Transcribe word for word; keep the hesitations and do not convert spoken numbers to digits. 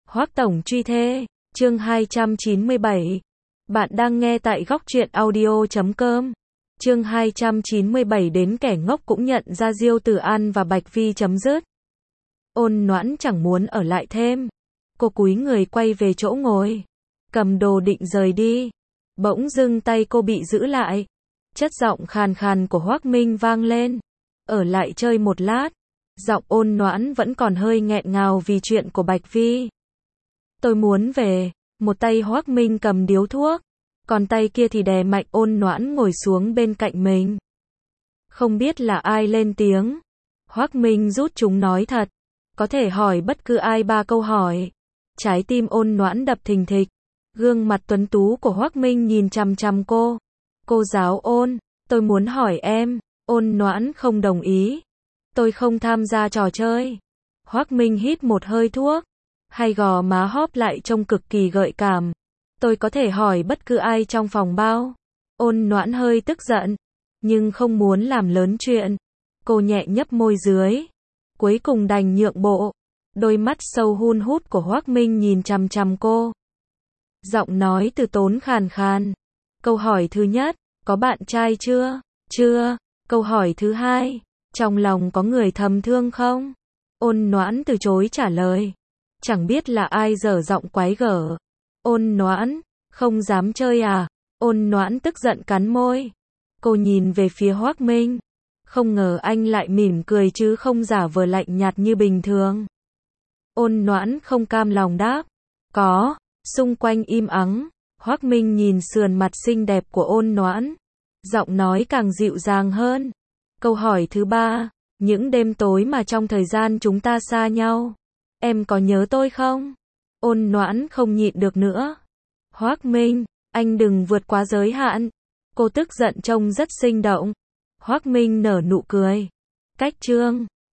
Hoắc tổng truy thê, chương hai trăm chín mươi bảy. Bạn đang nghe tại góc truyện audio chấm com. Chương hai trăm chín mươi bảy đến kẻ ngốc cũng nhận ra Diêu Tử An và Bạch Phi chấm dứt. Ôn Noãn chẳng muốn ở lại thêm. Cô cúi người quay về chỗ ngồi, cầm đồ định rời đi. Bỗng dưng tay cô bị giữ lại. Chất giọng khàn khàn của Hoắc Minh vang lên. Ở lại chơi một lát. Giọng Ôn Noãn vẫn còn hơi nghẹn ngào vì chuyện của Bạch Phi. Tôi muốn về. Một tay Hoắc Minh cầm điếu thuốc, còn tay kia thì đè mạnh Ôn Noãn ngồi xuống bên cạnh mình. Không biết là ai lên tiếng. Hoắc Minh rút chúng nói thật. Có thể hỏi bất cứ ai ba câu hỏi. Trái tim Ôn Noãn đập thình thịch. Gương mặt tuấn tú của Hoắc Minh nhìn chằm chằm cô. Cô giáo Ôn, tôi muốn hỏi em. Ôn Noãn không đồng ý. Tôi không tham gia trò chơi. Hoắc Minh hít một hơi thuốc. Hai gò má hóp lại trông cực kỳ gợi cảm. Tôi có thể hỏi bất cứ ai trong phòng bao. Ôn Noãn hơi tức giận, nhưng không muốn làm lớn chuyện. Cô nhẹ nhấp môi dưới. Cuối cùng đành nhượng bộ. Đôi mắt sâu hun hút của Hoắc Minh nhìn chằm chằm cô. Giọng nói từ tốn khàn khàn. Câu hỏi thứ nhất, có bạn trai chưa? Chưa. Câu hỏi thứ hai, trong lòng có người thầm thương không? Ôn Noãn từ chối trả lời. Chẳng biết là ai dở giọng quái gở. Ôn Noãn, không dám chơi à? Ôn Noãn tức giận cắn môi. Cô nhìn về phía Hoắc Minh. Không ngờ anh lại mỉm cười chứ không giả vờ lạnh nhạt như bình thường. Ôn Noãn không cam lòng đáp. Có. Xung quanh im ắng. Hoắc Minh nhìn sườn mặt xinh đẹp của Ôn Noãn. Giọng nói càng dịu dàng hơn. Câu hỏi thứ ba. Những đêm tối mà trong thời gian chúng ta xa nhau, em có nhớ tôi không? Ôn Noãn không nhịn được nữa. Hoắc Minh, anh đừng vượt quá giới hạn. Cô tức giận trông rất sinh động. Hoắc Minh nở nụ cười. Cách chương